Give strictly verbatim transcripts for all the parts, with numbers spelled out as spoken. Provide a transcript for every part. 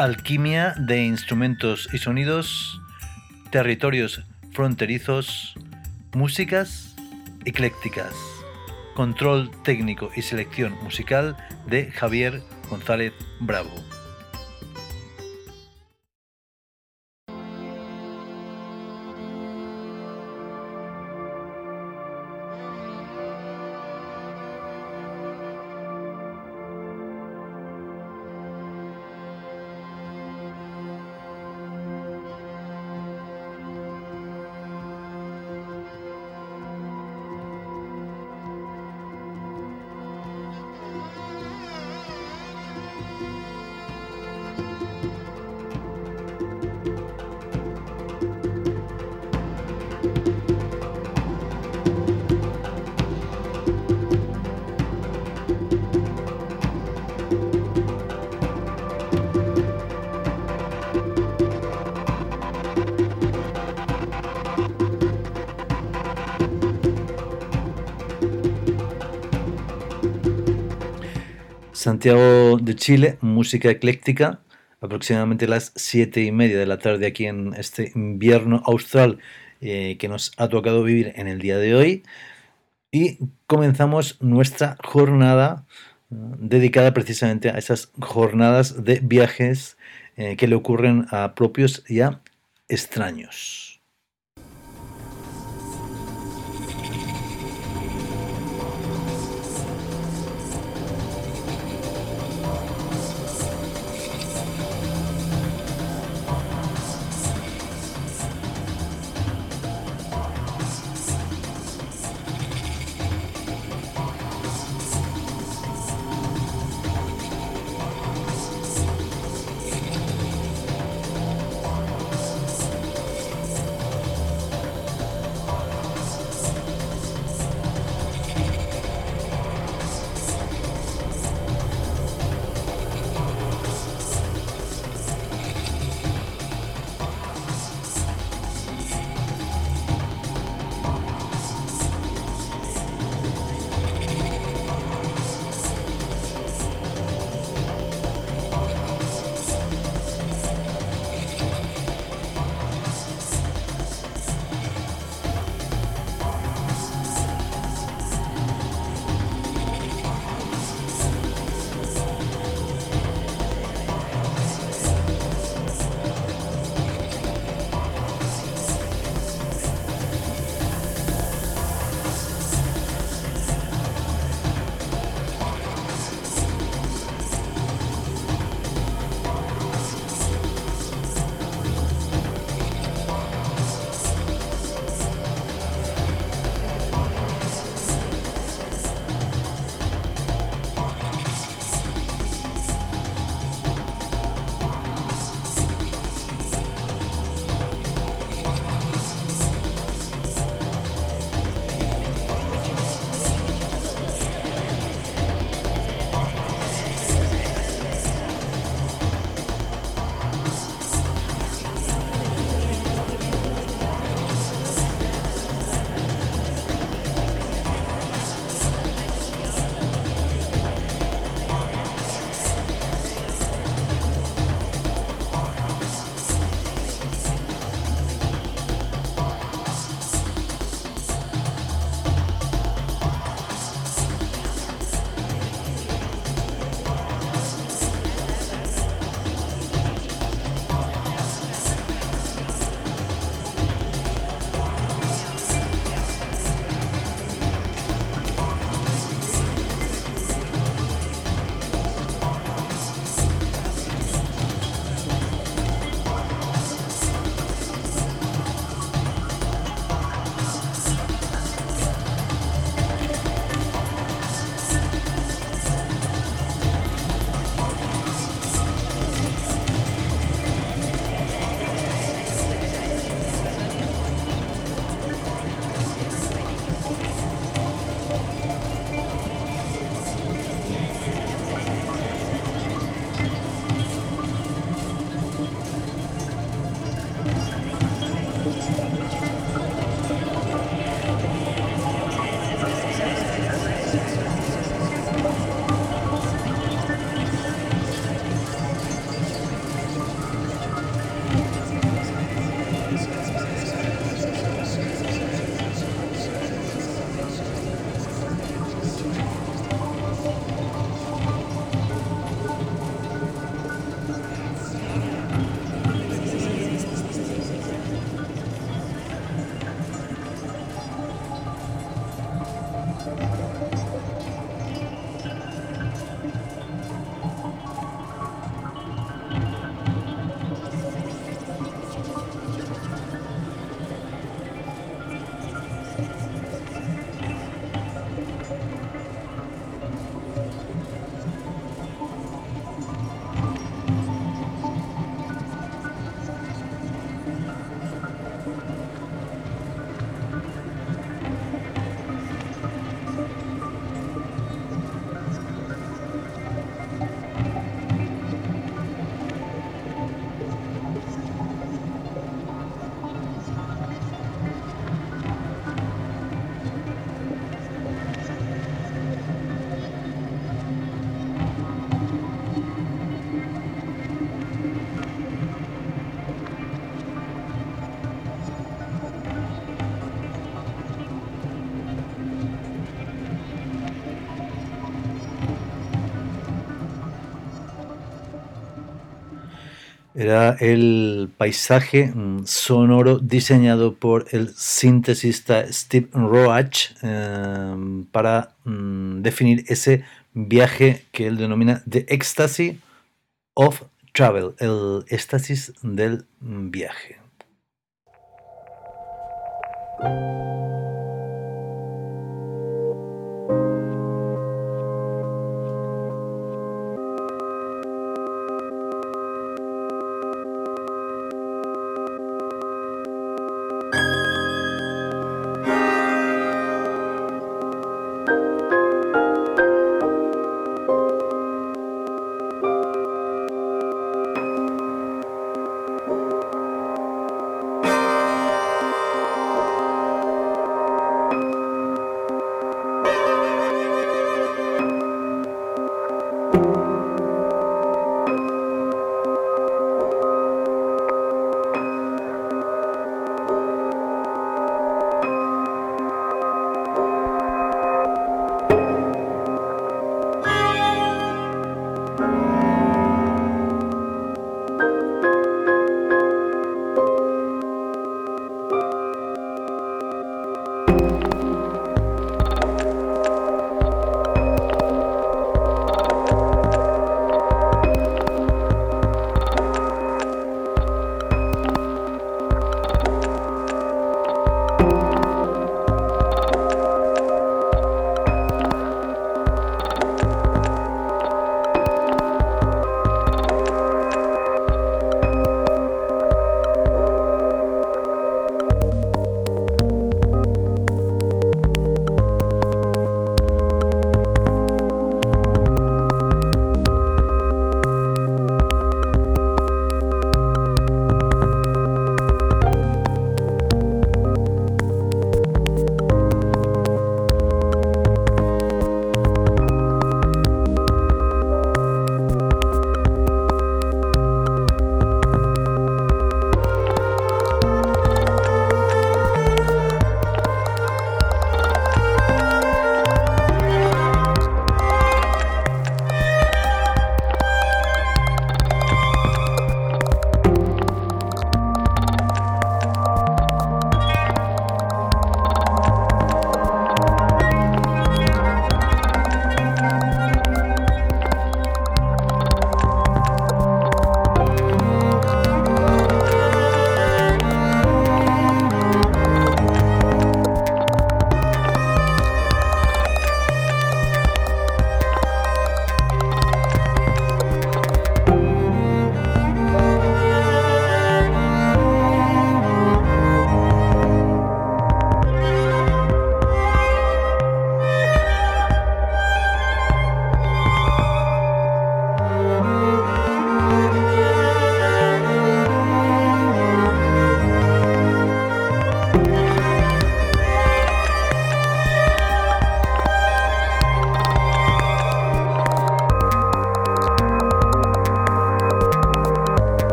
Alquimia de instrumentos y sonidos, territorios fronterizos, músicas eclécticas, control técnico y selección musical de Javier González Bravo. Santiago de Chile, música ecléctica, aproximadamente las siete y media de la tarde aquí en este invierno austral eh, que nos ha tocado vivir en el día de hoy. Y comenzamos nuestra jornada eh, dedicada precisamente a esas jornadas de viajes eh, que le ocurren a propios y a extraños. Era el paisaje mm, sonoro diseñado por el sintesista Steve Roach eh, para mm, definir ese viaje que él denomina The Ecstasy of Travel, el éxtasis del viaje.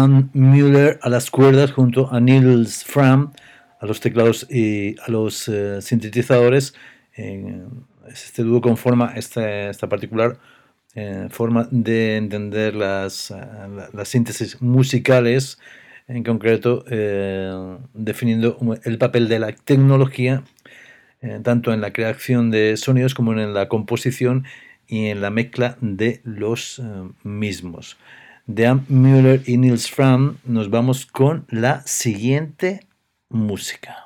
Dan Mueller a las cuerdas junto a Niels Fram a los teclados y a los uh, sintetizadores. Eh, este dúo conforma esta, esta particular eh, forma de entender las, uh, la, las síntesis musicales, en concreto eh, definiendo el papel de la tecnología eh, tanto en la creación de sonidos como en la composición y en la mezcla de los uh, mismos. De Dan Mueller y Niels Fram nos vamos con la siguiente música.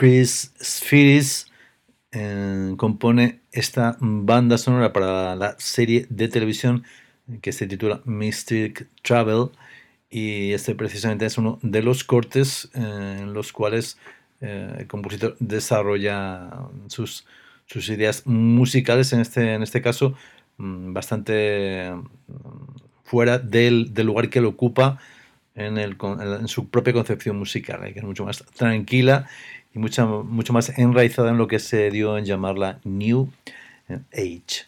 Chris Spheris eh, compone esta banda sonora para la serie de televisión que se titula Mystic Travel, y este precisamente es uno de los cortes eh, en los cuales eh, el compositor desarrolla sus, sus ideas musicales, en este, en este caso mmm, bastante mmm, fuera del, del lugar que lo ocupa en, el, en su propia concepción musical, ¿eh? Que es mucho más tranquila y mucha, mucho más enraizada en lo que se dio en llamarla New Age.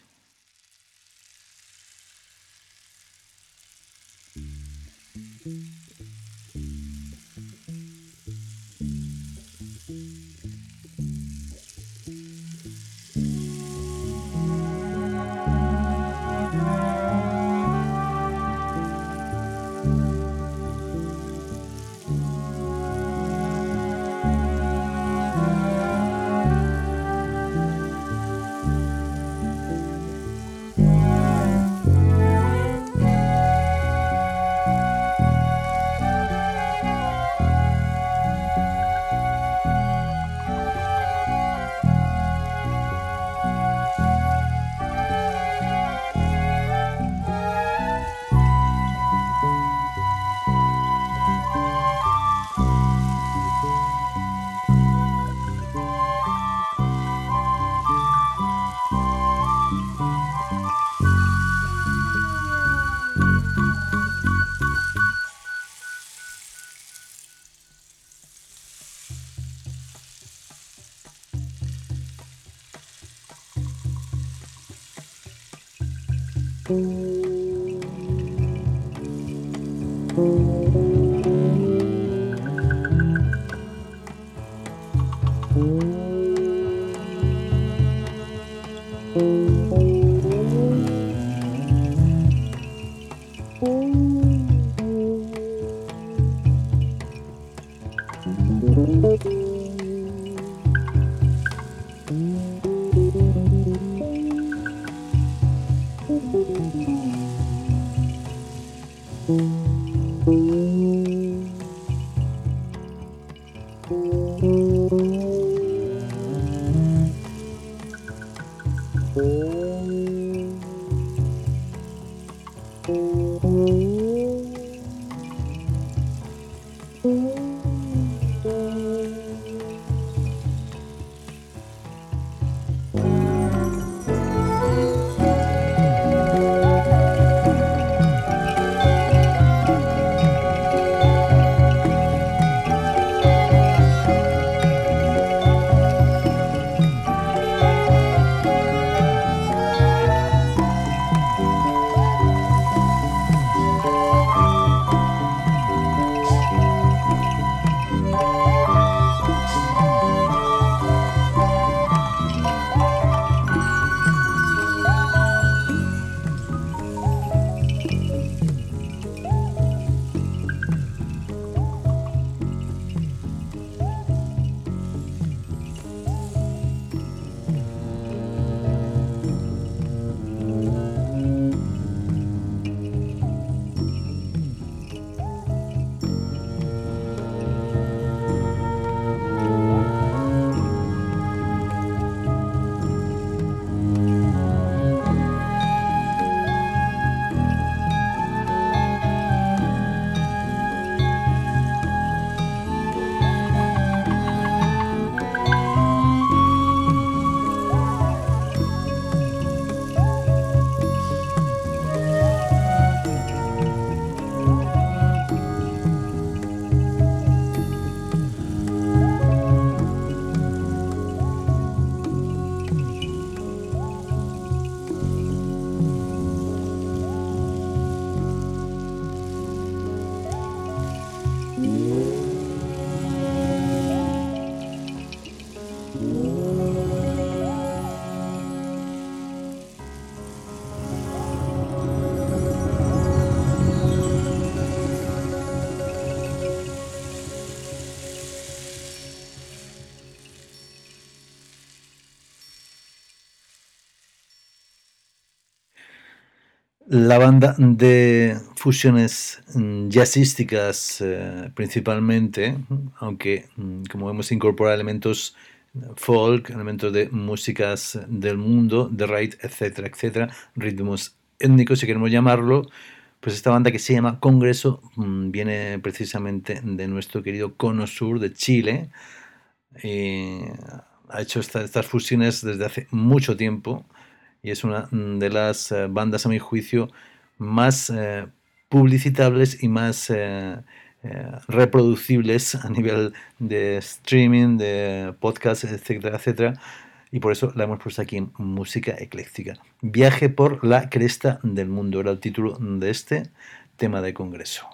La banda de fusiones mm, jazzísticas eh, principalmente, aunque mm, como hemos incorporado elementos folk, elementos de músicas del mundo, de raid, etcétera, etcétera, ritmos étnicos, si queremos llamarlo. Pues esta banda que se llama Congreso mm, viene precisamente de nuestro querido Cono Sur de Chile. Eh, ha hecho esta- estas fusiones desde hace mucho tiempo y es una mm, de las eh, bandas, a mi juicio, más eh, publicitables y más eh, eh, reproducibles a nivel de streaming, de podcast, etcétera, etcétera. Y por eso la hemos puesto aquí en Música Ecléctica. Viaje por la cresta del mundo era el título de este tema de congreso.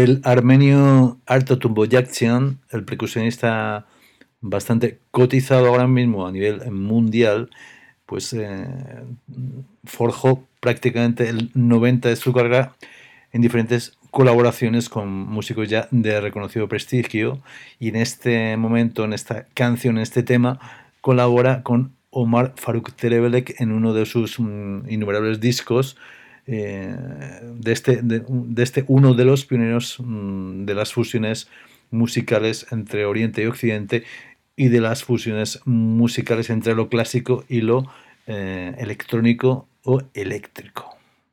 El armenio Arto Tumboyaktsian, el percusionista bastante cotizado ahora mismo a nivel mundial, pues eh, forjó prácticamente el noventa de su carrera en diferentes colaboraciones con músicos ya de reconocido prestigio, y en este momento, en esta canción, en este tema, colabora con Omar Faruk Terebelek en uno de sus mm, innumerables discos, eh, de, este, de, de, este uno de los pioneros mm, de las fusiones musicales entre Oriente y Occidente, y de las fusiones musicales entre lo clásico y lo eh, electrónico o eléctrico.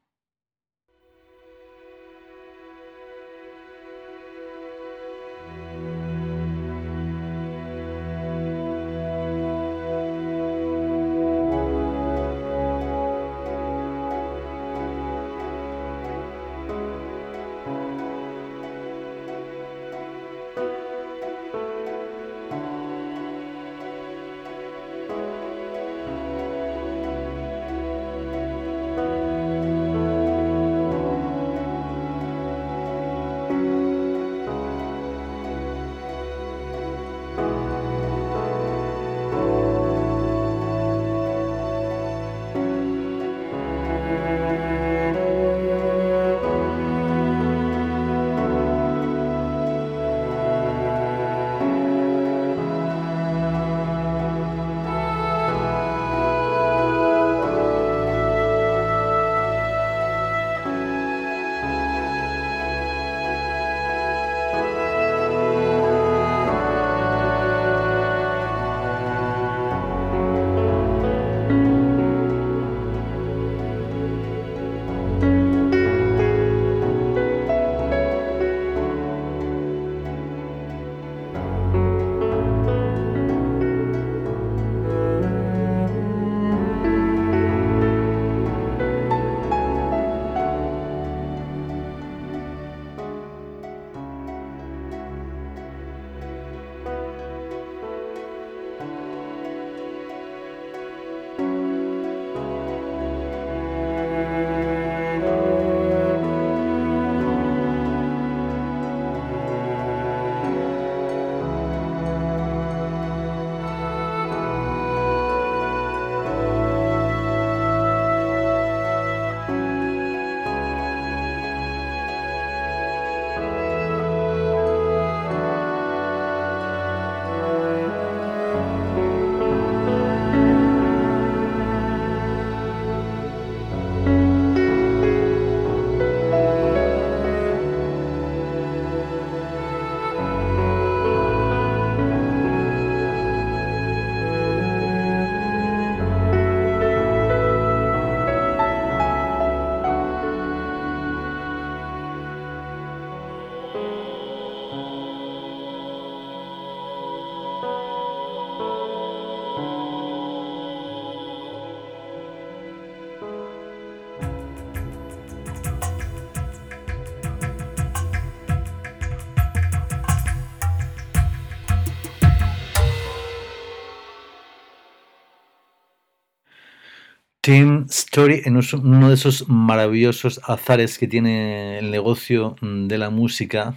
Team Story, en uno de esos maravillosos azares que tiene el negocio de la música.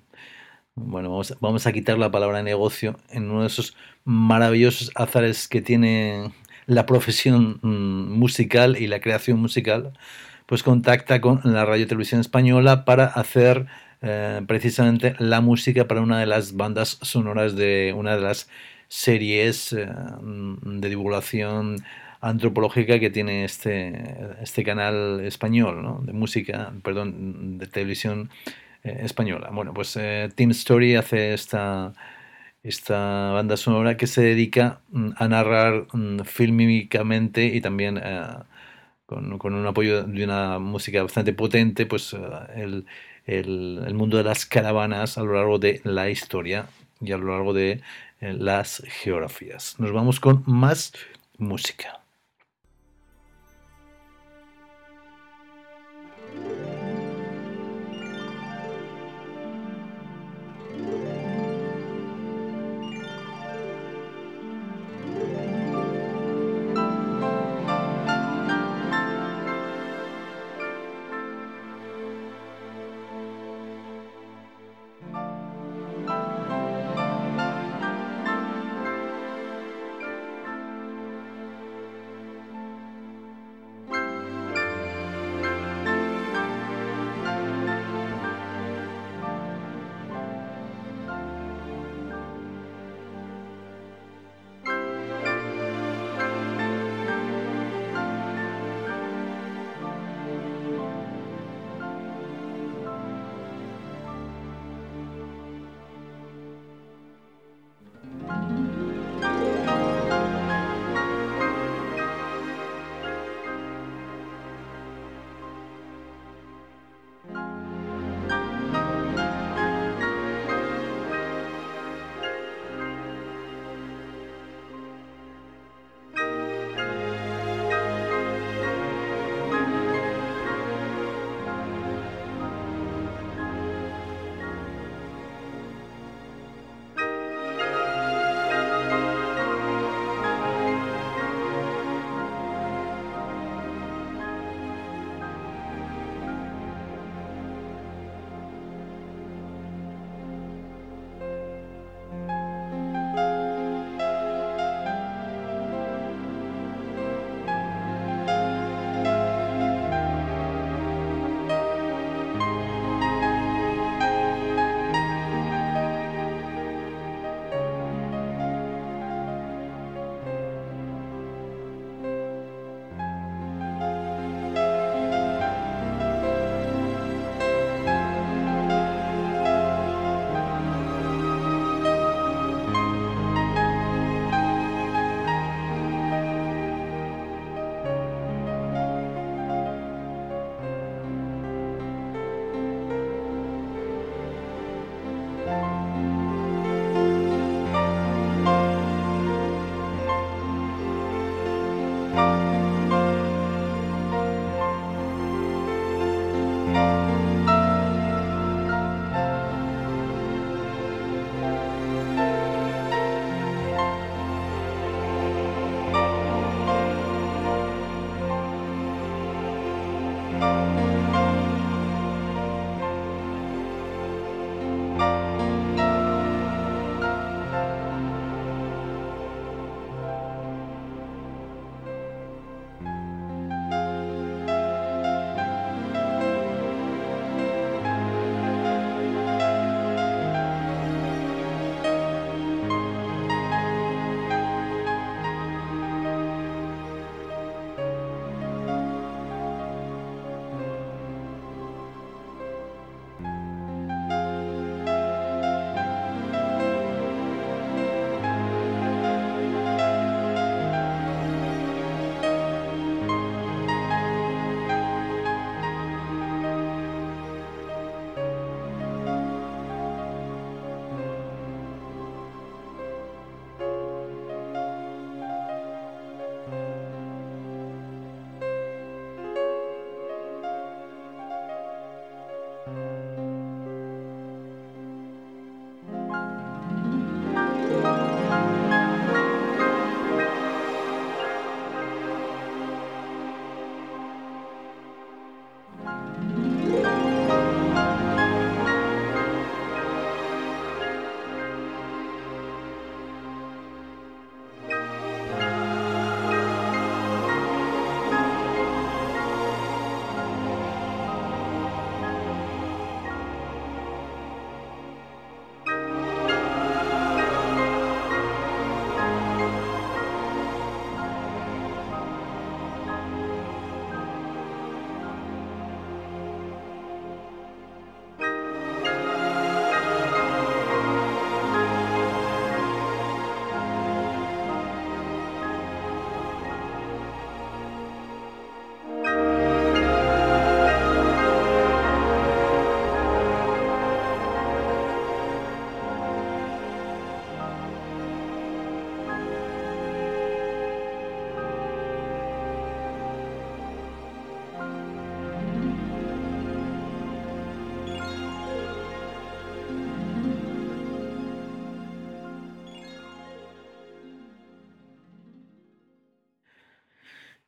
Bueno, vamos, vamos a quitar la palabra negocio. En uno de esos maravillosos azares que tiene la profesión musical y la creación musical, pues contacta con la Radio Televisión Española para hacer eh, precisamente la música para una de las bandas sonoras de una de las series eh, de divulgación antropológica que tiene este, este canal español, ¿no? De música, perdón, de televisión eh, española. Bueno, pues eh, Team Story hace esta, esta banda sonora que se dedica mm, a narrar mm, fílmicamente y también eh, con, con un apoyo de una música bastante potente, pues eh, el, el, el mundo de las caravanas a lo largo de la historia y a lo largo de eh, las geografías. Nos vamos con más música.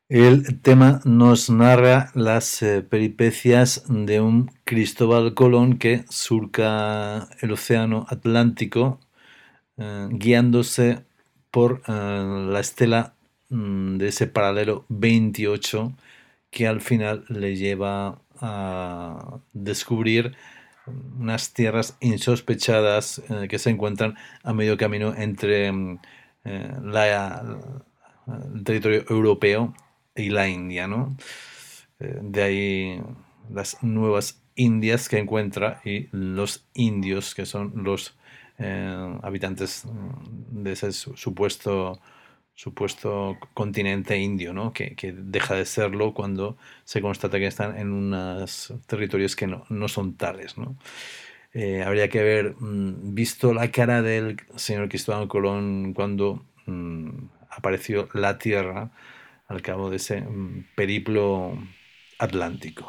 El tema nos narra las eh, peripecias de un Cristóbal Colón que surca el océano Atlántico eh, guiándose por eh, la estela mm, de ese paralelo veintiocho que al final le lleva a descubrir unas tierras insospechadas eh, que se encuentran a medio camino entre mm, eh, la, el territorio europeo y la India, ¿no? Eh, de ahí las nuevas Indias que encuentra y los indios que son los eh, habitantes mm, de ese su- supuesto supuesto continente indio, ¿no? Que, que deja de serlo cuando se constata que están en unos territorios que no, no son tales, ¿no? Eh, habría que haber mm, visto la cara del señor Cristóbal Colón cuando mm, apareció la Tierra al cabo de ese mm, periplo atlántico.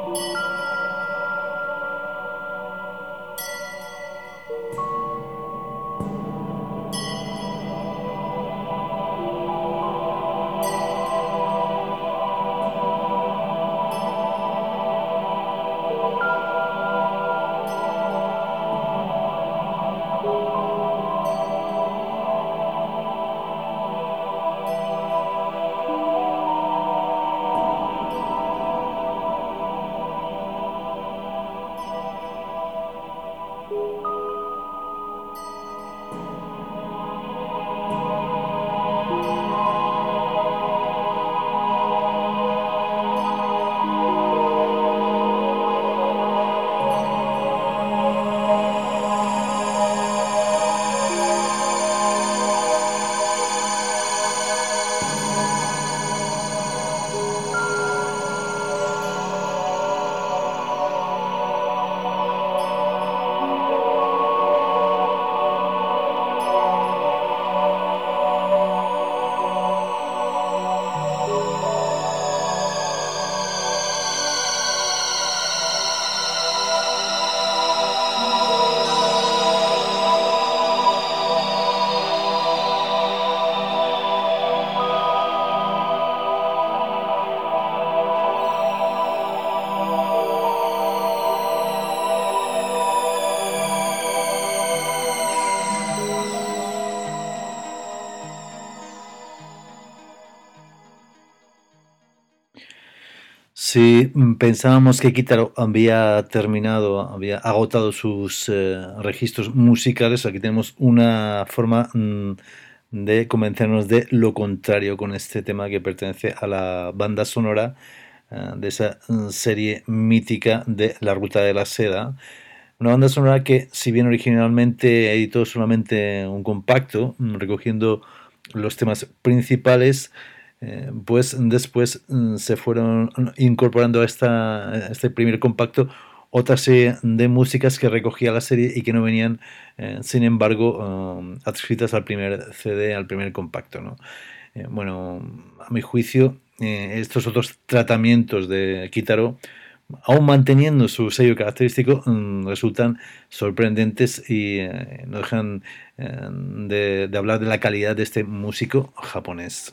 Si mm, pensábamos que Kitaro había terminado, había agotado sus eh, registros musicales, aquí tenemos una forma mm, de convencernos de lo contrario con este tema que pertenece a la banda sonora eh, de esa mm, serie mítica de La Ruta de la Seda. Una banda sonora que, si bien originalmente editó solamente un compacto, mm, recogiendo los temas principales, eh, pues después mm, se fueron incorporando a, esta, a este primer compacto otra serie de músicas que recogía la serie y que no venían, eh, sin embargo, um, adscritas al primer C D, al primer compacto, ¿no? Eh, bueno, a mi juicio, eh, estos otros tratamientos de Kitaro, aún manteniendo su sello característico, mm, resultan sorprendentes y eh, no dejan eh, de, de hablar de la calidad de este músico japonés.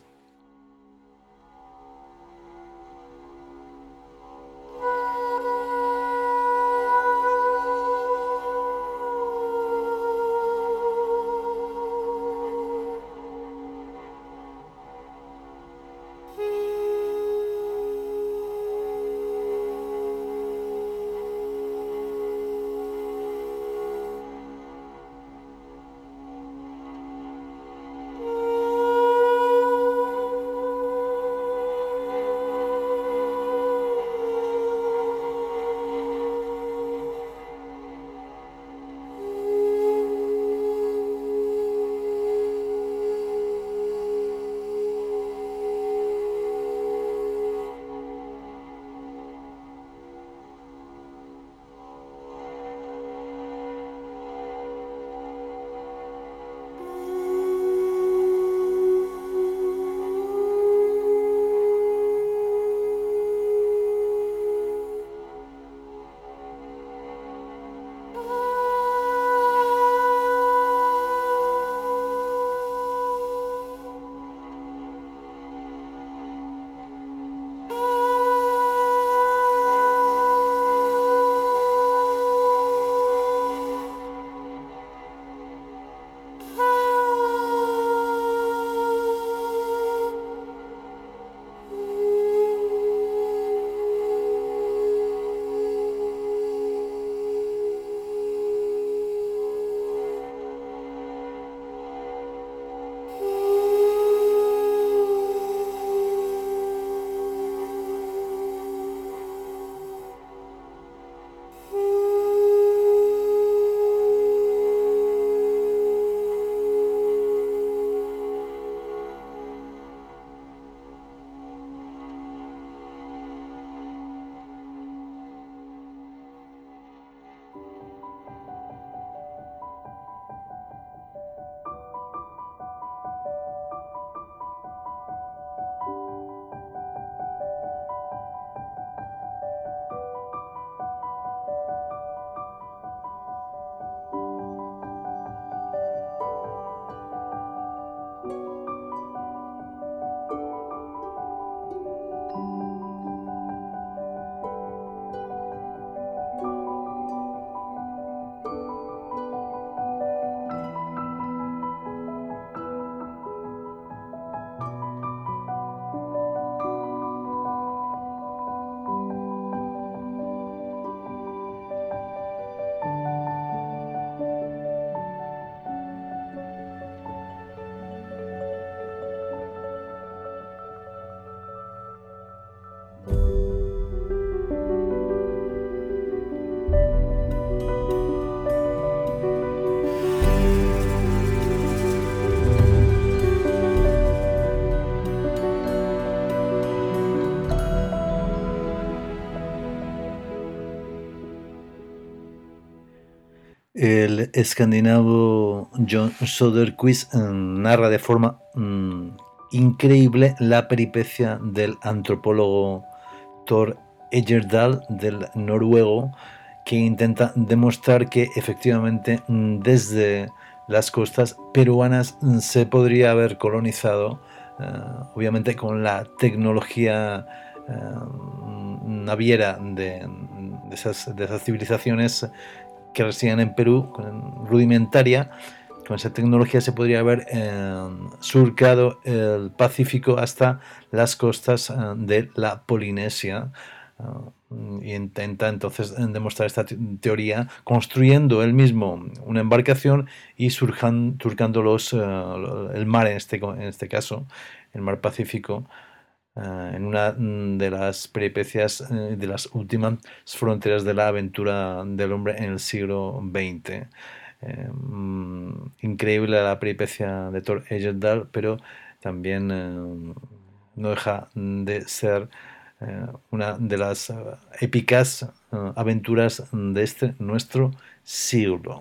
El escandinavo John Soderquist eh, narra de forma mm, increíble la peripecia del antropólogo Thor Heyerdahl, del noruego, que intenta demostrar que efectivamente mm, desde las costas peruanas mm, se podría haber colonizado, eh, obviamente con la tecnología eh, naviera de, de, esas, de esas civilizaciones que residían en Perú, rudimentaria. Con esa tecnología se podría haber eh, surcado el Pacífico hasta las costas eh, de la Polinesia. Uh, y intenta entonces demostrar esta teoría construyendo él mismo una embarcación y surjan, surcando los, uh, el mar en este, en este caso, el mar Pacífico, Uh, en una de las peripecias uh, de las últimas fronteras de la aventura del hombre en el siglo veinte. Eh, mm, increíble la peripecia de Thor Heyerdahl, pero también eh, no deja de ser eh, una de las uh, épicas uh, aventuras de este nuestro siglo.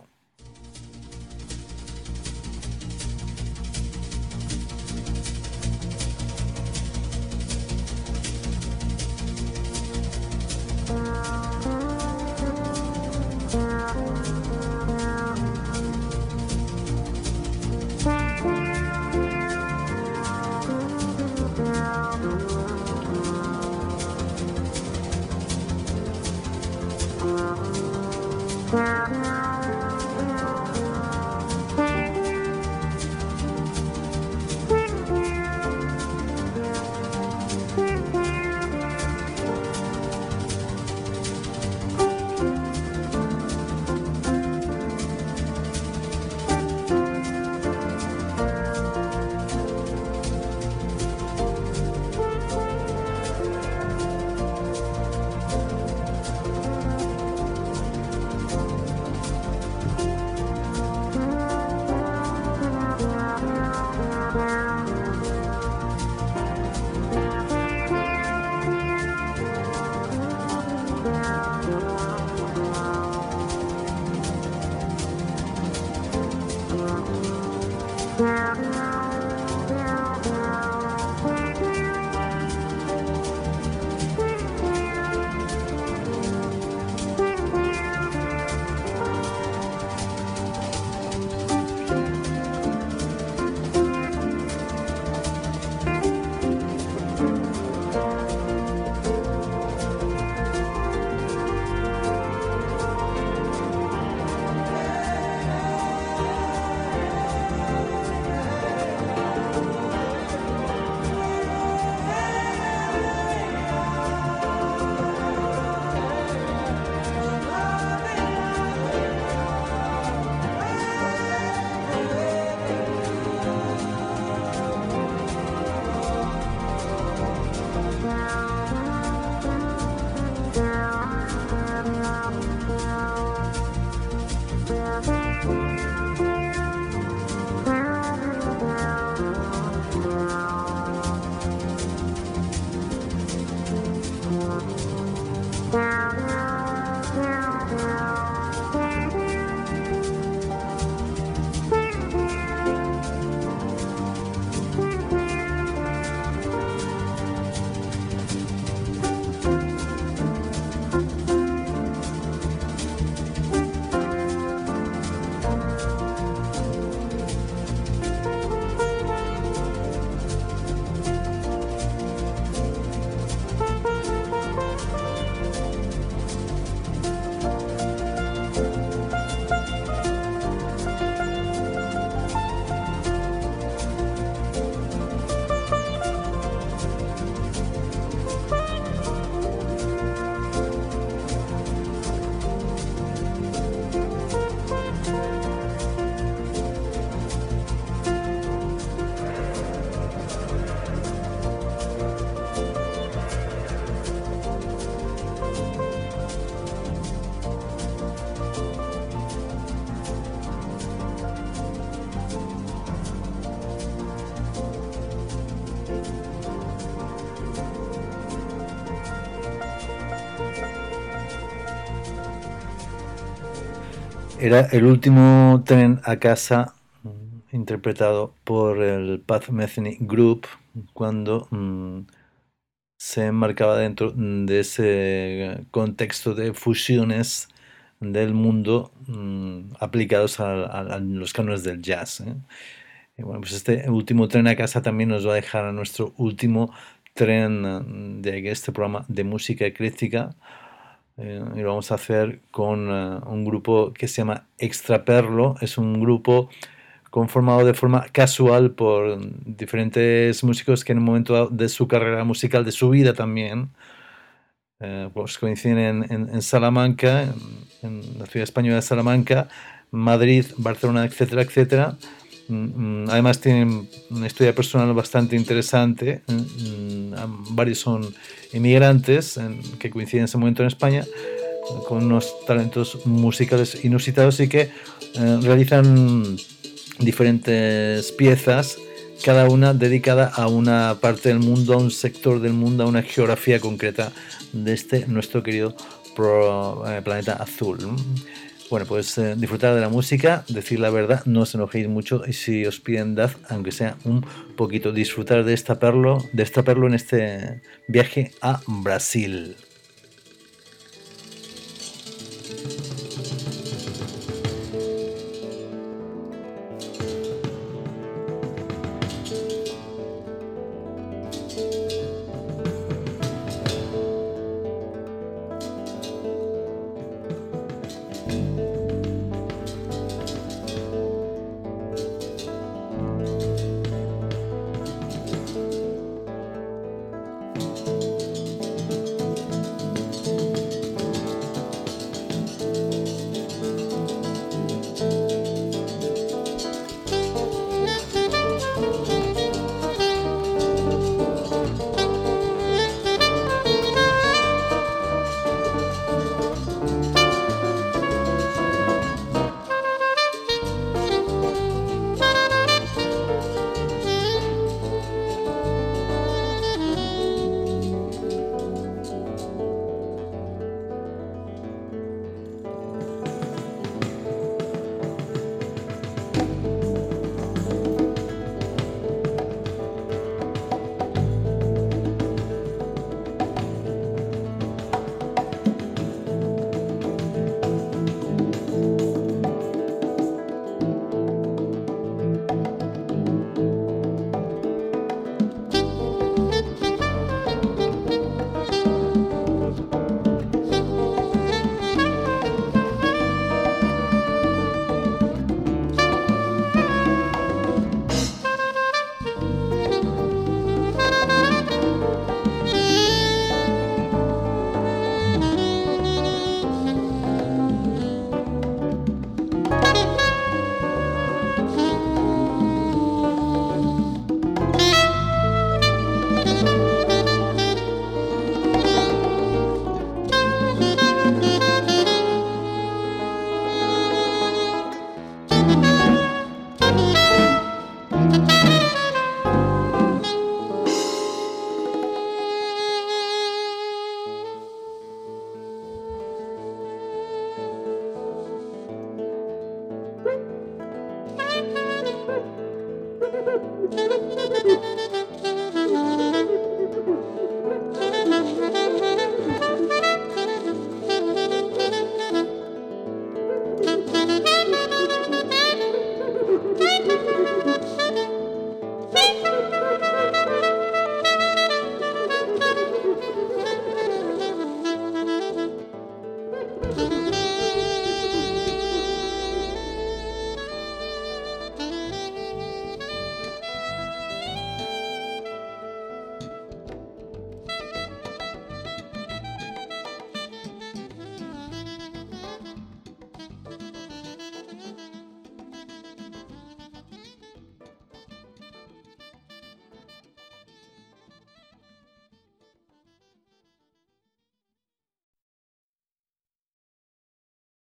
Era el último tren a casa, interpretado por el Pat Metheny Group, cuando mmm, se enmarcaba dentro de ese contexto de fusiones del mundo mmm, aplicados a, a, a, los cánones del jazz. ¿eh? Y bueno, pues este último tren a casa también nos va a dejar a nuestro último tren de este programa de música ecléctica. Eh, y lo vamos a hacer con uh, un grupo que se llama Extraperlo. Es un grupo conformado de forma casual por diferentes músicos que en un momento de su carrera musical, de su vida también, eh, pues coinciden en, en, en Salamanca, en, en la ciudad española de Salamanca, Madrid, Barcelona, etcétera, etcétera. Además tienen una historia personal bastante interesante. Varios son inmigrantes que coinciden en ese momento en España, con unos talentos musicales inusitados y que eh, realizan diferentes piezas, cada una dedicada a una parte del mundo, a un sector del mundo, a una geografía concreta de este nuestro querido pro, eh, planeta azul. Bueno, pues eh, disfrutar de la música, decir la verdad, no os enojéis mucho y si os piden dad, aunque sea un poquito, disfrutar de esta perlo, de esta perlo en este viaje a Brasil.